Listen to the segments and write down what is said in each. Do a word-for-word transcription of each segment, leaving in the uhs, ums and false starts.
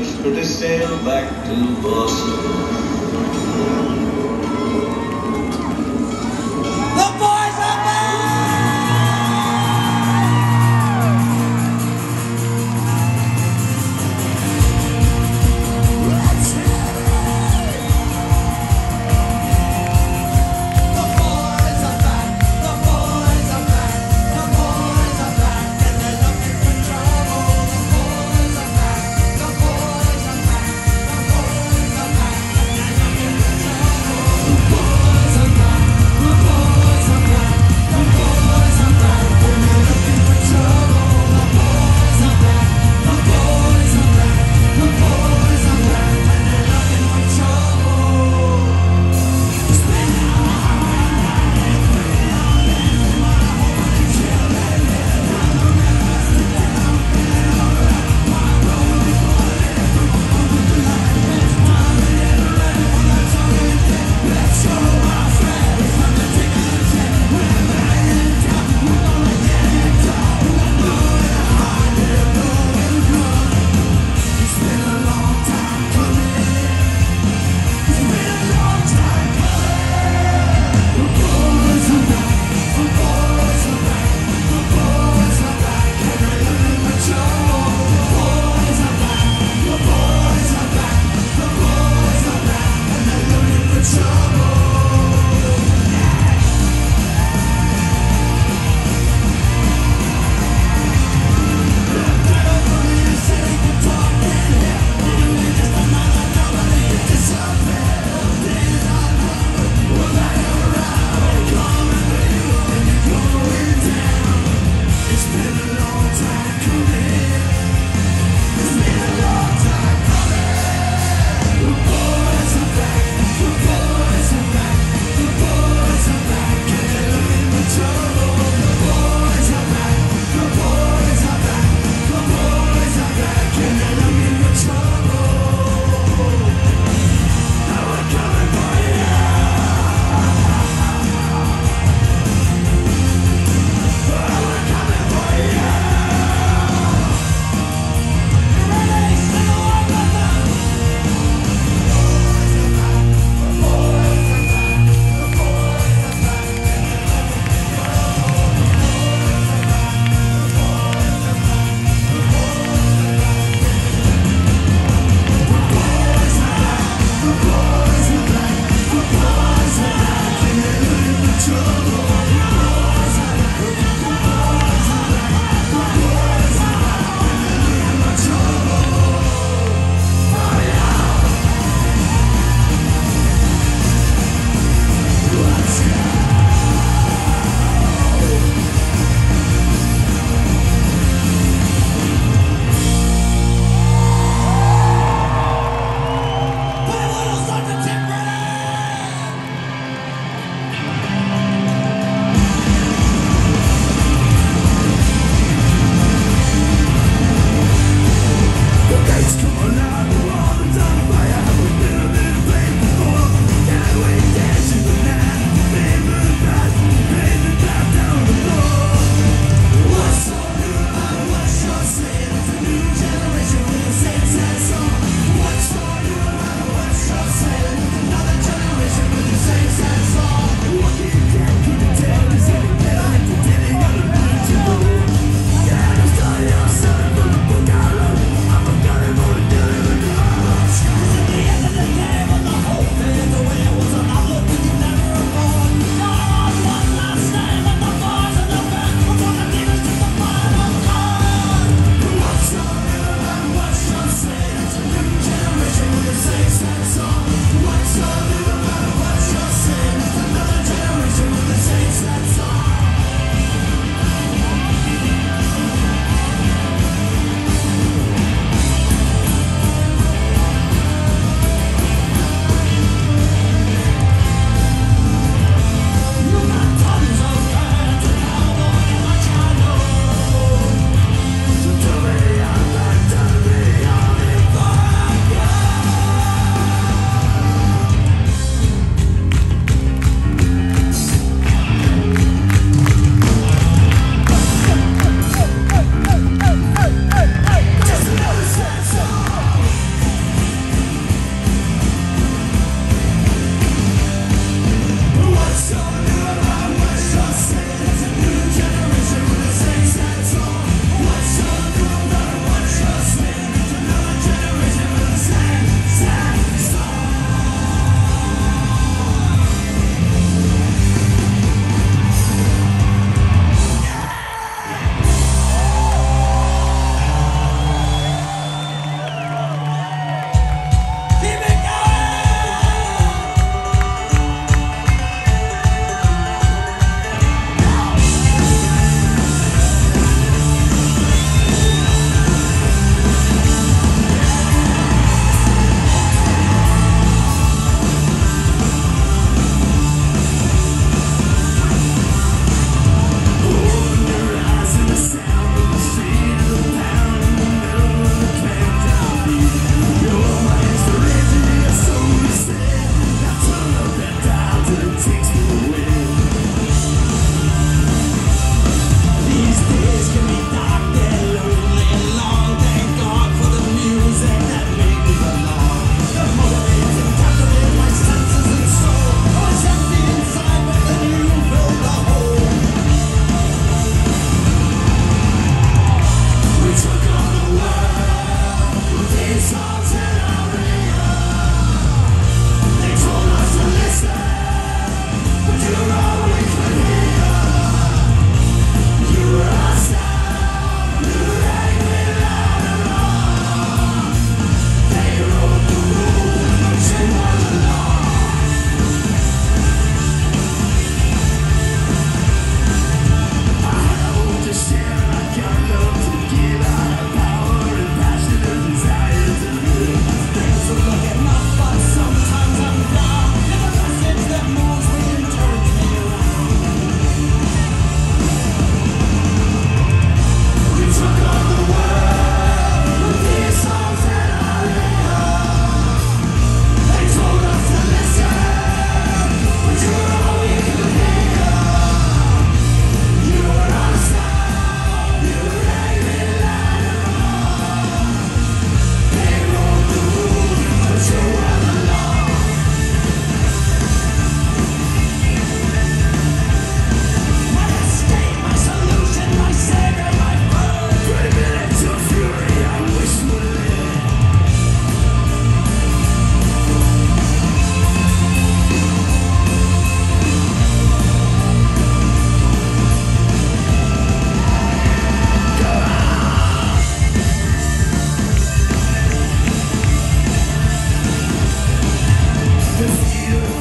could they sail back to Boston?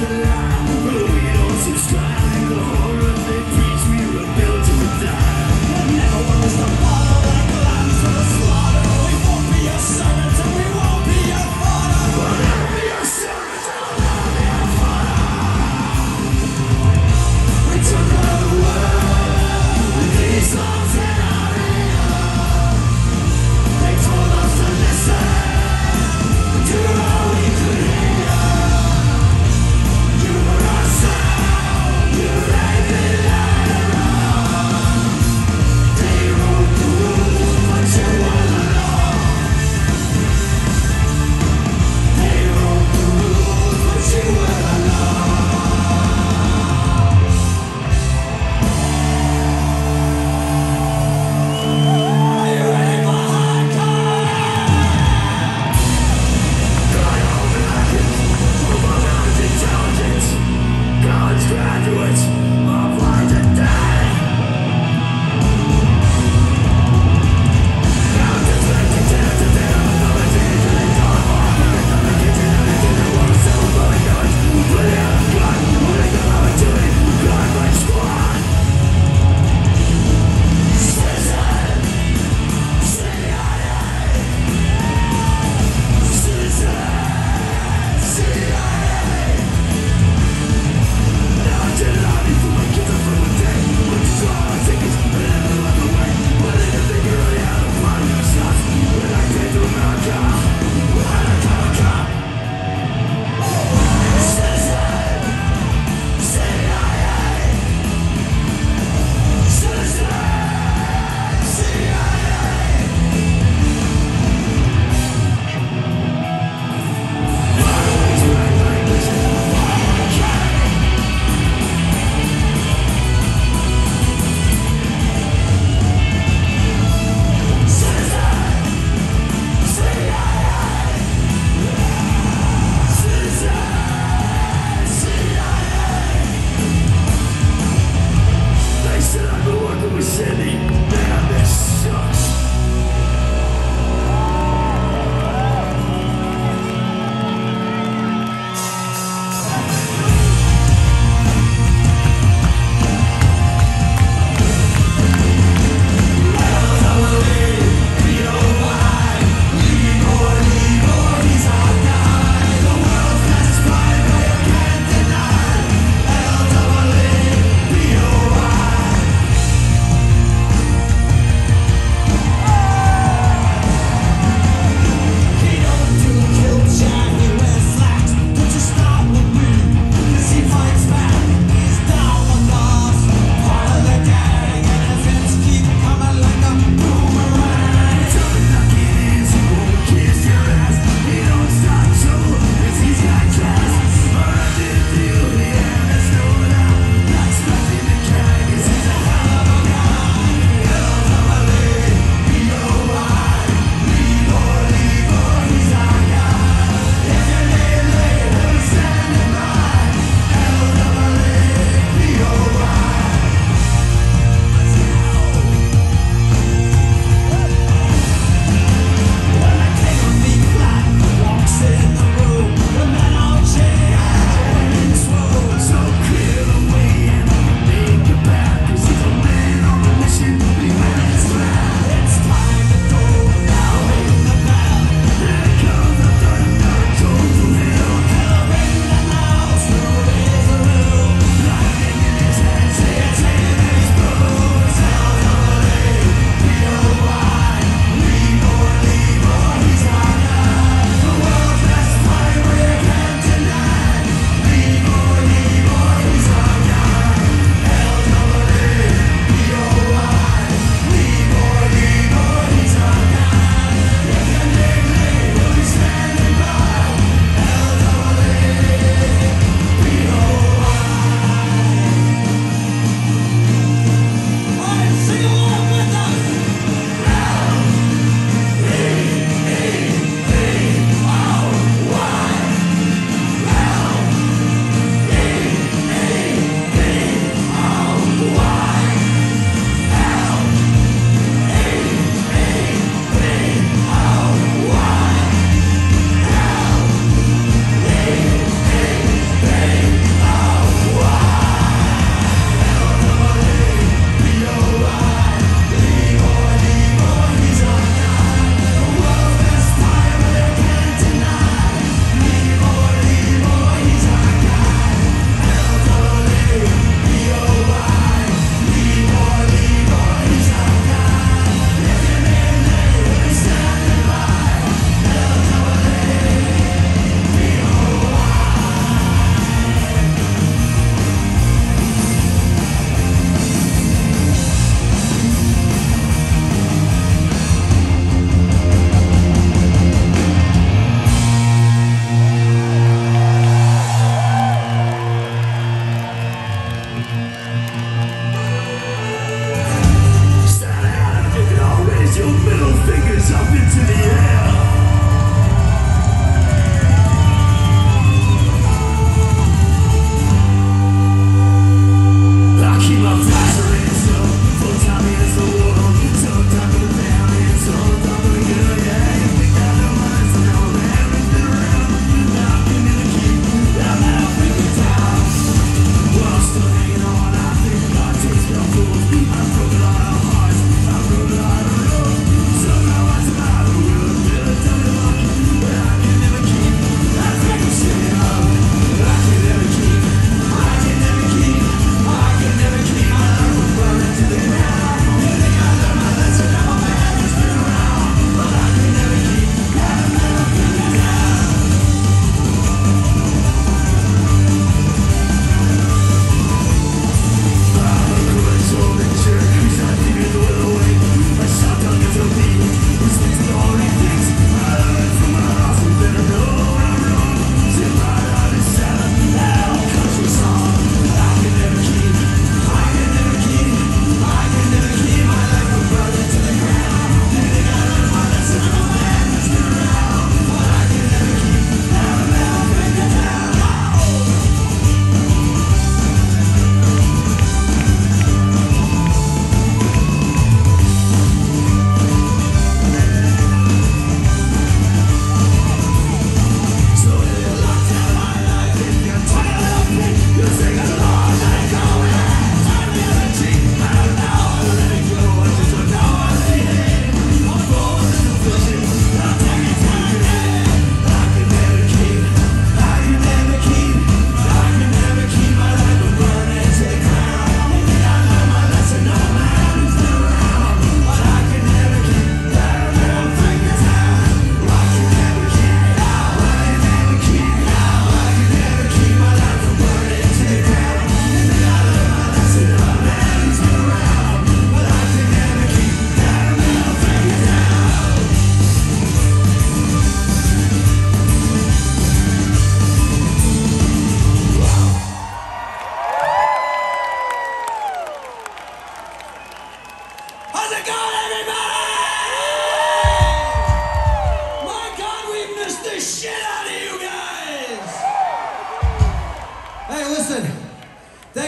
You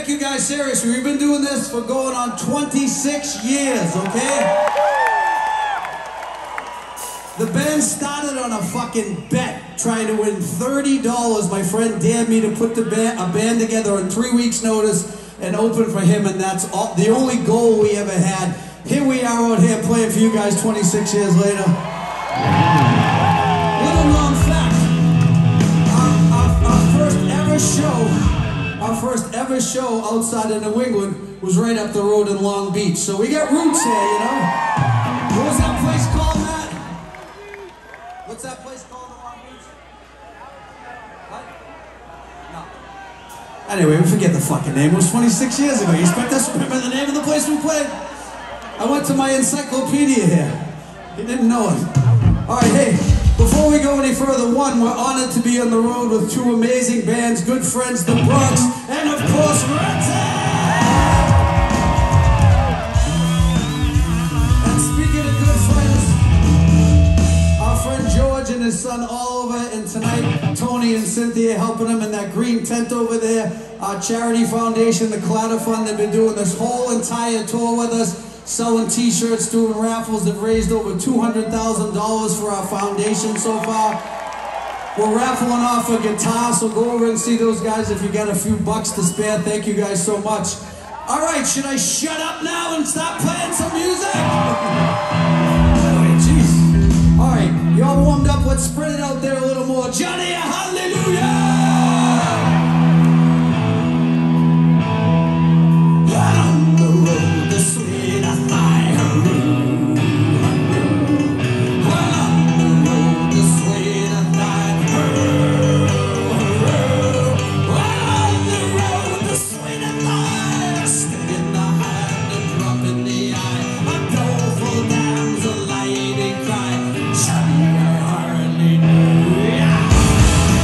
take you guys seriously. We've been doing this for going on twenty-six years, okay? The band started on a fucking bet, trying to win thirty dollars. My friend dared me to put the band, a band together on three weeks' notice and open for him, and that's all, the only goal we ever had. Here we are out here playing for you guys twenty-six years later. Little known fact, our, our, our first ever show, our first ever show outside of New England was right up the road in Long Beach. So we got roots here, you know? What was that place called, Matt? What's that place called in Long Beach? What? No. Anyway, we forget the fucking name. It was twenty-six years ago. You expect us to remember the name of the place we played? I went to my encyclopedia here. You didn't know it. All right, hey, before we go any further, one, we're honored to be on the road with two amazing bands, good friends, The Bronx, and of course, Rattan! And speaking of good friends, our friend George and his son Oliver, and tonight Tony and Cynthia helping him in that green tent over there. Our charity foundation, the Clatter Fund, they've been doing this whole entire tour with us, selling t-shirts, doing raffles. They've raised over two hundred thousand dollars for our foundation so far. We're raffling off a guitar, so go over and see those guys if you got a few bucks to spare. Thank you guys so much. All right, should I shut up now and stop playing some music? All right, you all warmed up, let's spread it out there a little more. Johnny, hallelujah! On the road, the sweet I rode. On the road, the sweet I rode. On the road, the sweet I stick in the hand and drop in the eye. A doleful damsel lady cry. Johnny, I hardly knew ya.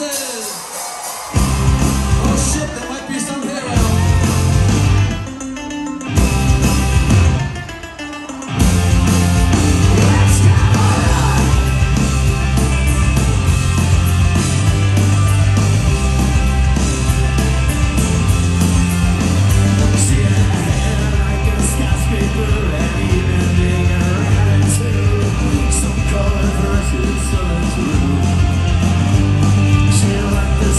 Voices. Oh shit, there might be some here, Al. Let's go! Some color versus some true. She like the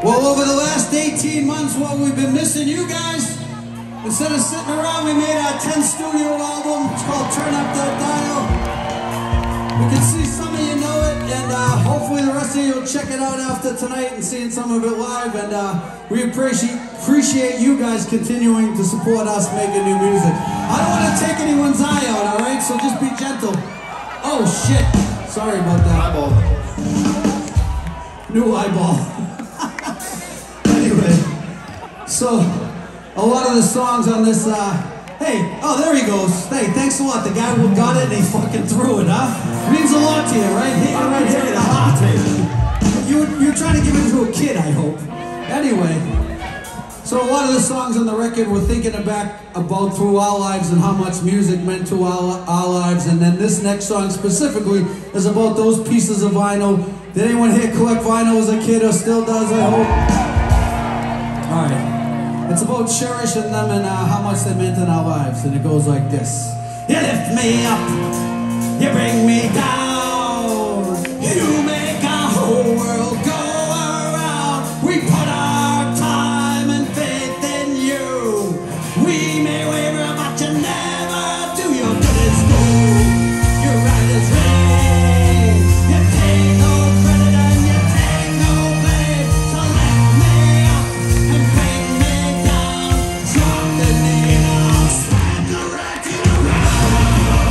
Well, over the last eighteen months, while we've been missing you guys, instead of sitting around, we made our tenth studio album. It's called Turn Up That Dial. We can see some of you know it, and uh, hopefully the rest of you will check it out after tonight and seeing some of it live. And uh, we appreciate appreciate you guys continuing to support us making new music. I don't want to take anyone's eye out, all right? So just be gentle. Oh shit! Sorry about that. Eyeball. New eyeball. Anyway, so a lot of the songs on this, uh, hey, oh, there he goes. Hey, thanks a lot. The guy who got it and he fucking threw it, huh? Means a lot to you, right? Hit you right here in the heart. You, you're trying to give it to a kid, I hope. Anyway, so a lot of the songs on the record we're thinking back about through our lives and how much music meant to our, our lives. And then this next song specifically is about those pieces of vinyl. Did anyone here collect vinyl as a kid or still does, I hope? Alright, it's about cherishing them and uh, how much they meant in our lives, and it goes like this. You lift me up, you bring me down, you make our whole world go around. We put our time and faith in you. We may waver, but you never do. Your good is gold, your right is rain. You take no credit and you take no blame. So lift me up and bring me down. Drop the needle, spread the record around.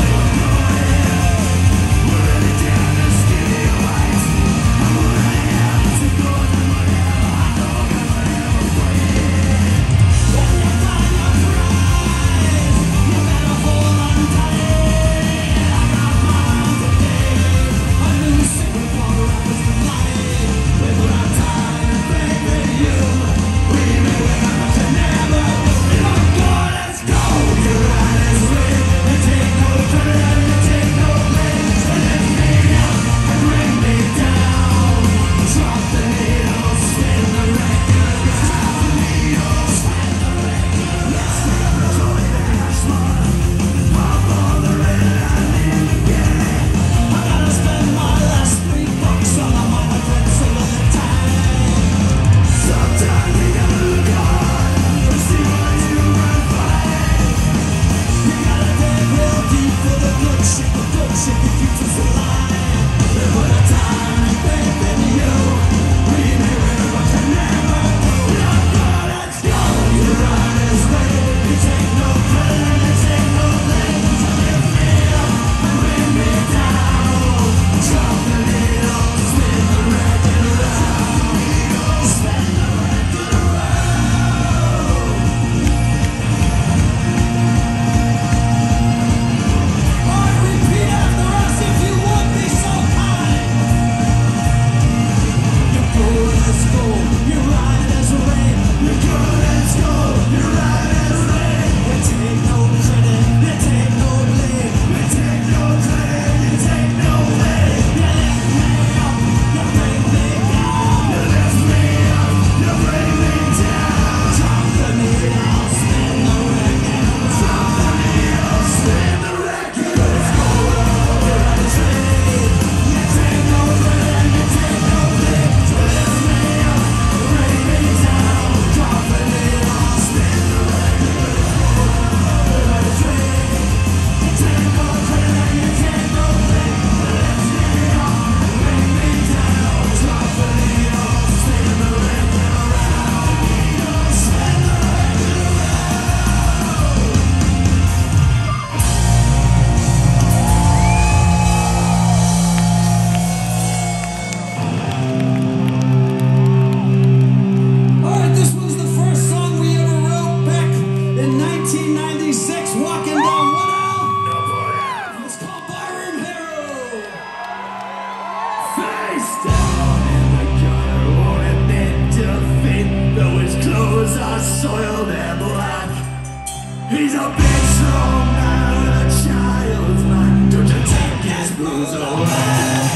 We're in the down and skinny white. I'm what I am, to go to whatever I know, whatever way. When you find your prize, you better hold on tight. I got mine today. A new single for rappers to play. We put our time and faith in you. We may wake up, but you never do. Your God is gold, your right is red. You take no credit and you take no blame. So lift me up and bring me down. Drop the needle, spin the record. Drop the needle, spin the record. Let's take the joy that I smile. Pop on the red I need, yeah. I gotta spend my last three bucks on a mama pencil at a time. Sometimes you gotta look hard to see what you run by. You gotta dig real deep for the good shit, the good shit that keeps us alive. We put our time and faith in you. We may win, but you never do. Your God is gold, your right is red. You take no credit and you take no blame. So lift me up and bring me down. Drop the needle, spin the record around. Spin the record around. Alright, repeat after us if you would be so kind. Your good is gold, your right is rain. Your good is gold, your right is rain. You take no credit, you take no blame. You take no credit, you take no blame. You lift me up, you bring me down. You lift me up, you bring me down. Drop the needle, spin the record. Drop the needle, spin the record. It's gold, your right is rain. You take no credit, you take no blame. So lift me up, you bring me down. Drop the needle, spin the record. It's gold, your right is rain. You take no credit, you take no blame. So lift me up, you bring me down. Drop the needle, spin the record around. Spin the record Alright, this was the first song we ever wrote back in nineteen ninety-six, walking down what aisle? It's called Barroom Hero. Face down in the gutter, won't admit defeat. Though his clothes are soiled and black, he's a big strong man with a child's mind. Don't you take his blues away?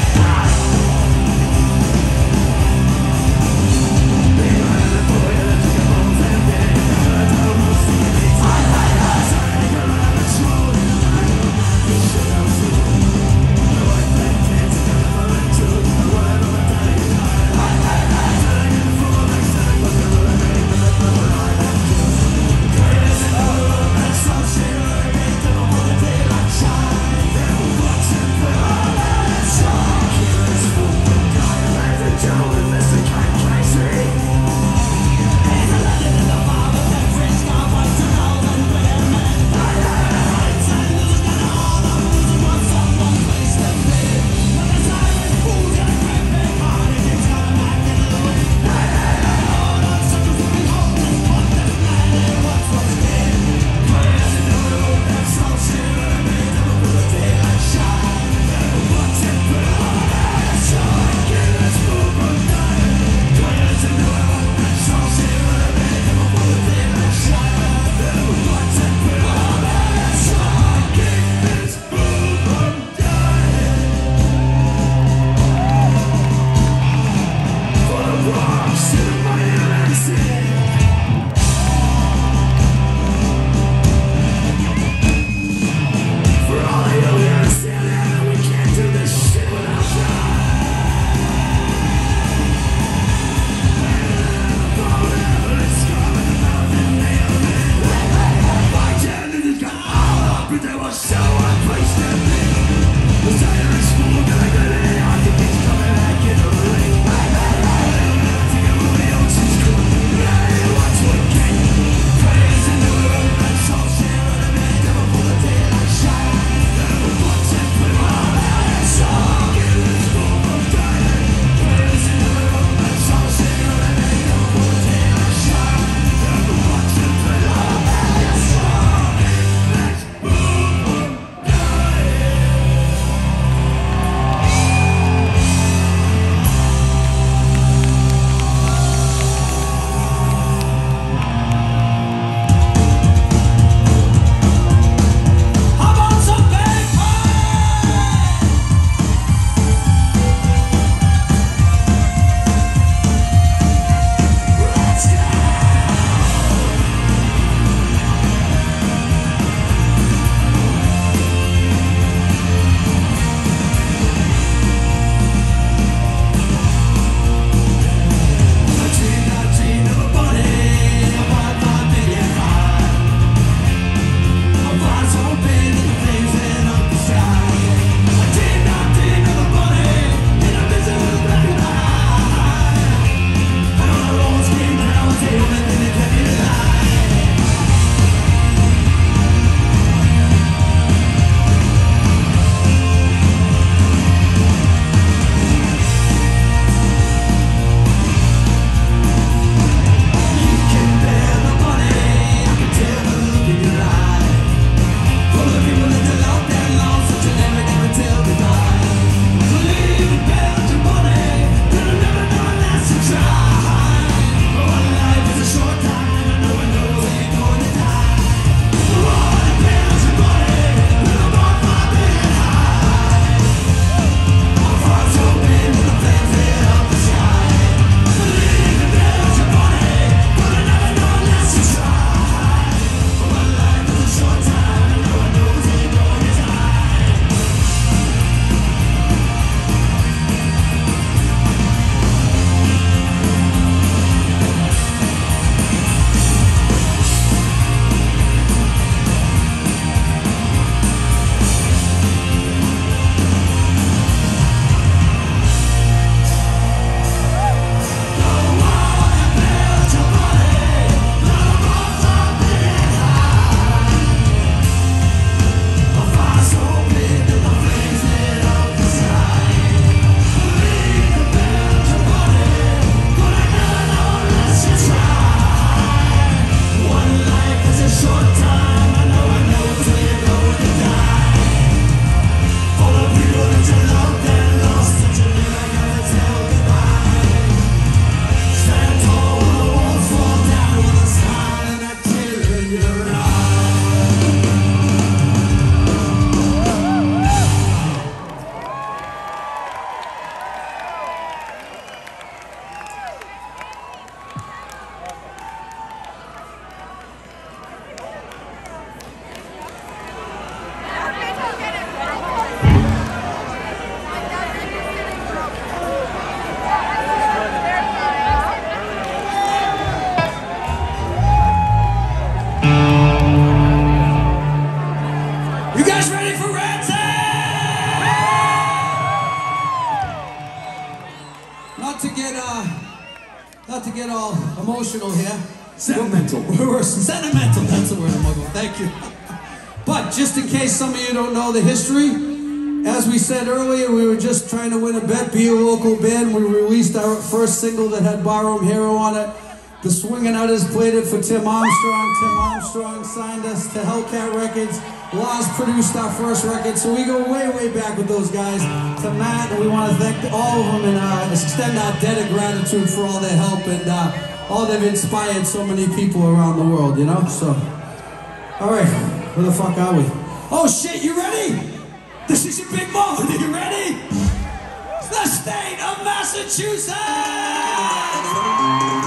not to get uh, not to get all emotional here. Sentimental. We're, we're sentimental. That's the word I'm looking for. Thank you. But just in case some of you don't know the history, as we said earlier, we were just trying to win a bet, be a local band. We released our first single that had Barroom Hero on it. The Swingin' Utters played it for Tim Armstrong. Tim Armstrong signed us to Hellcat Records. Laz produced our first record, so we go way, way back with those guys. To Matt, and we want to thank all of them and uh, extend our debt of gratitude for all their help and uh, all they've inspired so many people around the world, you know? So, all right, where the fuck are we? Oh shit, you ready? This is your big moment. Are you ready? The state of Massachusetts!